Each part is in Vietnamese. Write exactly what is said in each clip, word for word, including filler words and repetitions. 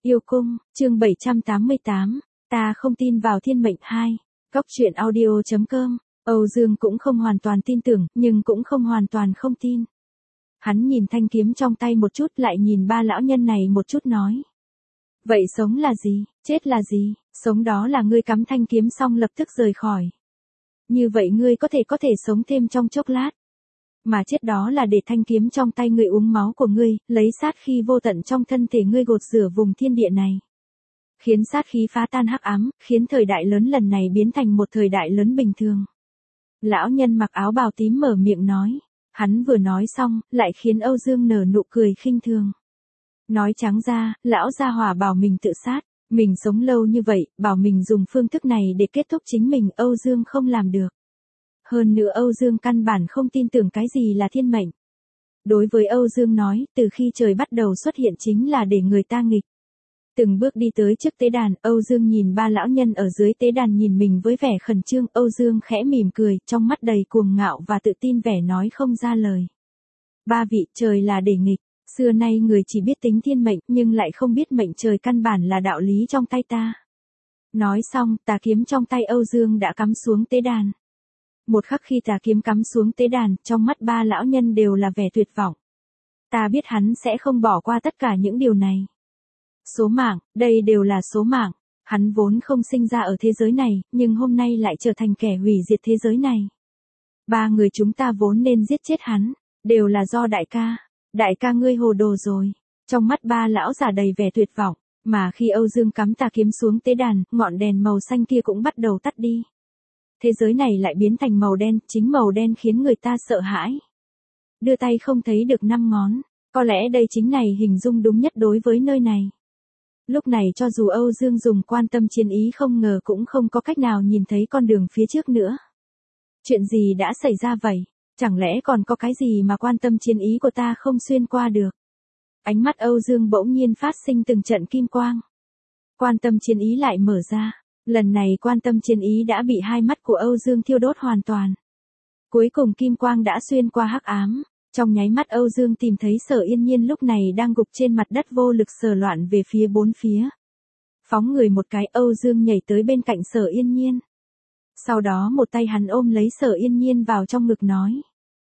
Yêu cung, chương bảy trăm tám mươi tám, ta không tin vào thiên mệnh hai. Góc truyện audio.com, Âu Dương cũng không hoàn toàn tin tưởng, nhưng cũng không hoàn toàn không tin. Hắn nhìn thanh kiếm trong tay một chút lại nhìn ba lão nhân này một chút nói. Vậy sống là gì, chết là gì, sống đó là ngươi cắm thanh kiếm xong lập tức rời khỏi. Như vậy ngươi có thể có thể sống thêm trong chốc lát. Mà chết đó là để thanh kiếm trong tay ngươi uống máu của ngươi, lấy sát khí vô tận trong thân thể ngươi gột rửa vùng thiên địa này. Khiến sát khí phá tan hắc ám, khiến thời đại lớn lần này biến thành một thời đại lớn bình thường. Lão nhân mặc áo bào tím mở miệng nói. Hắn vừa nói xong, lại khiến Âu Dương nở nụ cười khinh thường. Nói trắng ra, lão gia hỏa bảo mình tự sát, mình sống lâu như vậy, bảo mình dùng phương thức này để kết thúc chính mình, Âu Dương không làm được. Hơn nữa Âu Dương căn bản không tin tưởng cái gì là thiên mệnh. Đối với Âu Dương nói, từ khi trời bắt đầu xuất hiện chính là để người ta nghịch. Từng bước đi tới trước tế đàn, Âu Dương nhìn ba lão nhân ở dưới tế đàn nhìn mình với vẻ khẩn trương, Âu Dương khẽ mỉm cười, trong mắt đầy cuồng ngạo và tự tin vẻ nói không ra lời. Ba vị, trời là để nghịch, xưa nay người chỉ biết tính thiên mệnh, nhưng lại không biết mệnh trời căn bản là đạo lý trong tay ta. Nói xong, tà kiếm trong tay Âu Dương đã cắm xuống tế đàn. Một khắc khi tà kiếm cắm xuống tế đàn, trong mắt ba lão nhân đều là vẻ tuyệt vọng. Ta biết hắn sẽ không bỏ qua tất cả những điều này. Số mạng, đây đều là số mạng. Hắn vốn không sinh ra ở thế giới này, nhưng hôm nay lại trở thành kẻ hủy diệt thế giới này. Ba người chúng ta vốn nên giết chết hắn, đều là do đại ca. Đại ca ngươi hồ đồ rồi. Trong mắt ba lão già đầy vẻ tuyệt vọng, mà khi Âu Dương cắm tà kiếm xuống tế đàn, ngọn đèn màu xanh kia cũng bắt đầu tắt đi. Thế giới này lại biến thành màu đen, chính màu đen khiến người ta sợ hãi. Đưa tay không thấy được năm ngón, có lẽ đây chính này hình dung đúng nhất đối với nơi này. Lúc này cho dù Âu Dương dùng quan tâm chiến ý không ngờ cũng không có cách nào nhìn thấy con đường phía trước nữa. Chuyện gì đã xảy ra vậy? Chẳng lẽ còn có cái gì mà quan tâm chiến ý của ta không xuyên qua được? Ánh mắt Âu Dương bỗng nhiên phát sinh từng trận kim quang. Quan tâm chiến ý lại mở ra. Lần này quan tâm chiến ý đã bị hai mắt của Âu Dương thiêu đốt hoàn toàn. Cuối cùng kim quang đã xuyên qua hắc ám. Trong nháy mắt Âu Dương tìm thấy Sở Yên Nhiên lúc này đang gục trên mặt đất vô lực sờ loạn về phía bốn phía. Phóng người một cái, Âu Dương nhảy tới bên cạnh Sở Yên Nhiên. Sau đó một tay hắn ôm lấy Sở Yên Nhiên vào trong ngực nói.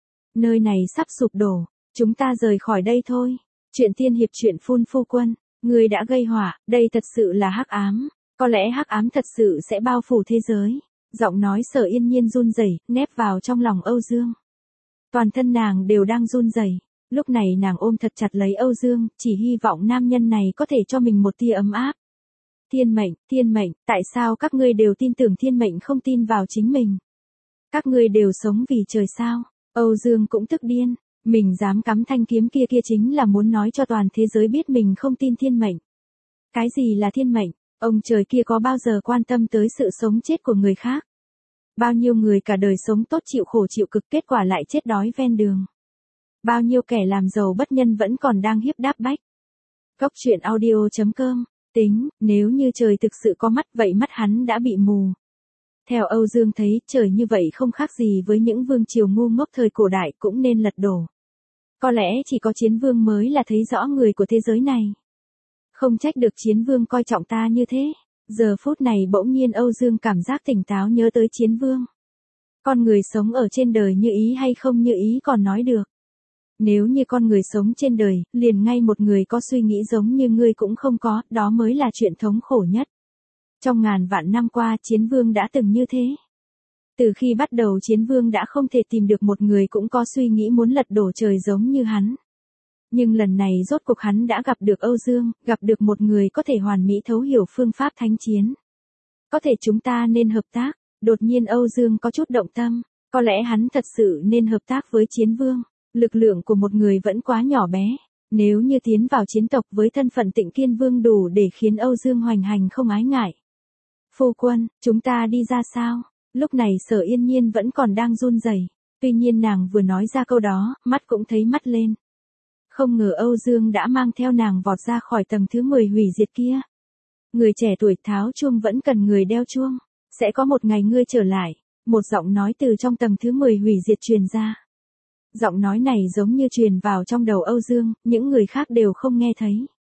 Nơi này sắp sụp đổ, chúng ta rời khỏi đây thôi. Chuyện tiên hiệp chuyện phun phu quân, người đã gây họa, đây thật sự là hắc ám. Có lẽ hắc ám thật sự sẽ bao phủ thế giới. Giọng nói Sở Yên Nhiên run rẩy, nép vào trong lòng Âu Dương. Toàn thân nàng đều đang run rẩy. Lúc này nàng ôm thật chặt lấy Âu Dương, chỉ hy vọng nam nhân này có thể cho mình một tia ấm áp. Thiên mệnh, thiên mệnh, tại sao các ngươi đều tin tưởng thiên mệnh không tin vào chính mình? Các ngươi đều sống vì trời sao? Âu Dương cũng tức điên, mình dám cắm thanh kiếm kia kia chính là muốn nói cho toàn thế giới biết mình không tin thiên mệnh. Cái gì là thiên mệnh? Ông trời kia có bao giờ quan tâm tới sự sống chết của người khác? Bao nhiêu người cả đời sống tốt chịu khổ chịu cực kết quả lại chết đói ven đường. Bao nhiêu kẻ làm giàu bất nhân vẫn còn đang hiếp đáp bách. Góc truyện audio.com, tính, nếu như trời thực sự có mắt vậy mắt hắn đã bị mù. Theo Âu Dương thấy, trời như vậy không khác gì với những vương triều ngu ngốc thời cổ đại cũng nên lật đổ. Có lẽ chỉ có chiến vương mới là thấy rõ người của thế giới này. Không trách được chiến vương coi trọng ta như thế. Giờ phút này bỗng nhiên Âu Dương cảm giác tỉnh táo nhớ tới chiến vương. Con người sống ở trên đời như ý hay không như ý còn nói được. Nếu như con người sống trên đời, liền ngay một người có suy nghĩ giống như ngươi cũng không có, đó mới là chuyện thống khổ nhất. Trong ngàn vạn năm qua chiến vương đã từng như thế. Từ khi bắt đầu chiến vương đã không thể tìm được một người cũng có suy nghĩ muốn lật đổ trời giống như hắn. Nhưng lần này rốt cuộc hắn đã gặp được Âu Dương, gặp được một người có thể hoàn mỹ thấu hiểu phương pháp thánh chiến. Có thể chúng ta nên hợp tác, đột nhiên Âu Dương có chút động tâm, có lẽ hắn thật sự nên hợp tác với chiến vương. Lực lượng của một người vẫn quá nhỏ bé, nếu như tiến vào chiến tộc với thân phận Tịnh Kiên Vương đủ để khiến Âu Dương hoành hành không ái ngại. Phu quân, chúng ta đi ra sao? Lúc này Sở Yên Nhiên vẫn còn đang run rẩy, tuy nhiên nàng vừa nói ra câu đó, mắt cũng thấy mắt lên. Không ngờ Âu Dương đã mang theo nàng vọt ra khỏi tầng thứ mười hủy diệt kia. Người trẻ tuổi tháo chuông vẫn cần người đeo chuông. Sẽ có một ngày ngươi trở lại. Một giọng nói từ trong tầng thứ mười hủy diệt truyền ra. Giọng nói này giống như truyền vào trong đầu Âu Dương, những người khác đều không nghe thấy.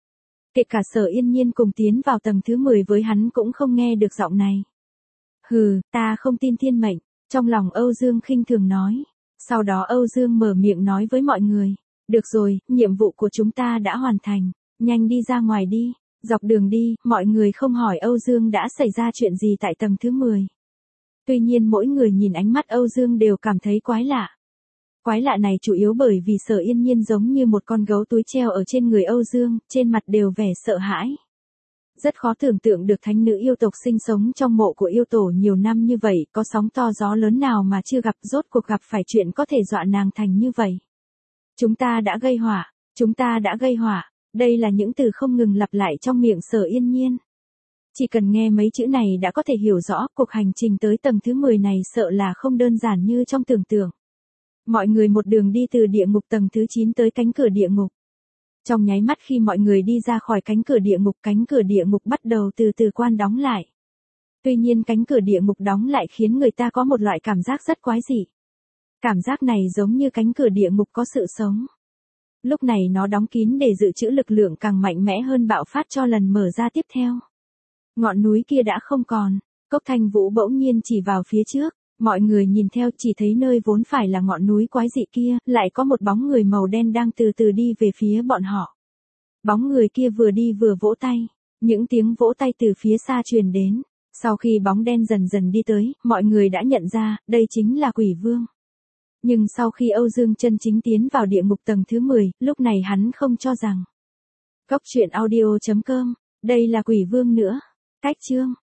Kể cả Sở Yên Nhiên cùng tiến vào tầng thứ mười với hắn cũng không nghe được giọng này. Hừ, ta không tin thiên mệnh, trong lòng Âu Dương khinh thường nói. Sau đó Âu Dương mở miệng nói với mọi người. Được rồi, nhiệm vụ của chúng ta đã hoàn thành, nhanh đi ra ngoài đi. Dọc đường đi, mọi người không hỏi Âu Dương đã xảy ra chuyện gì tại tầng thứ mười. Tuy nhiên mỗi người nhìn ánh mắt Âu Dương đều cảm thấy quái lạ. Quái lạ này chủ yếu bởi vì Sở Yên Nhiên giống như một con gấu túi treo ở trên người Âu Dương, trên mặt đều vẻ sợ hãi. Rất khó tưởng tượng được thánh nữ yêu tộc sinh sống trong mộ của yêu tổ nhiều năm như vậy, có sóng to gió lớn nào mà chưa gặp, rốt cuộc gặp phải chuyện có thể dọa nàng thành như vậy. Chúng ta đã gây họa, chúng ta đã gây họa, đây là những từ không ngừng lặp lại trong miệng Sở Yên Nhiên. Chỉ cần nghe mấy chữ này đã có thể hiểu rõ cuộc hành trình tới tầng thứ mười này sợ là không đơn giản như trong tưởng tượng. Mọi người một đường đi từ địa ngục tầng thứ chín tới cánh cửa địa ngục. Trong nháy mắt khi mọi người đi ra khỏi cánh cửa địa ngục, cánh cửa địa ngục bắt đầu từ từ quan đóng lại. Tuy nhiên cánh cửa địa ngục đóng lại khiến người ta có một loại cảm giác rất quái dị. Cảm giác này giống như cánh cửa địa ngục có sự sống. Lúc này nó đóng kín để dự trữ lực lượng càng mạnh mẽ hơn bạo phát cho lần mở ra tiếp theo. Ngọn núi kia đã không còn, Cốc Thanh Vũ bỗng nhiên chỉ vào phía trước. Mọi người nhìn theo chỉ thấy nơi vốn phải là ngọn núi quái dị kia, lại có một bóng người màu đen đang từ từ đi về phía bọn họ. Bóng người kia vừa đi vừa vỗ tay, những tiếng vỗ tay từ phía xa truyền đến. Sau khi bóng đen dần dần đi tới, mọi người đã nhận ra, đây chính là Quỷ Vương. Nhưng sau khi Âu Dương chân chính tiến vào địa ngục tầng thứ mười, lúc này hắn không cho rằng. Cốc truyện audio chấm com, đây là Quỷ Vương nữa. Cách chương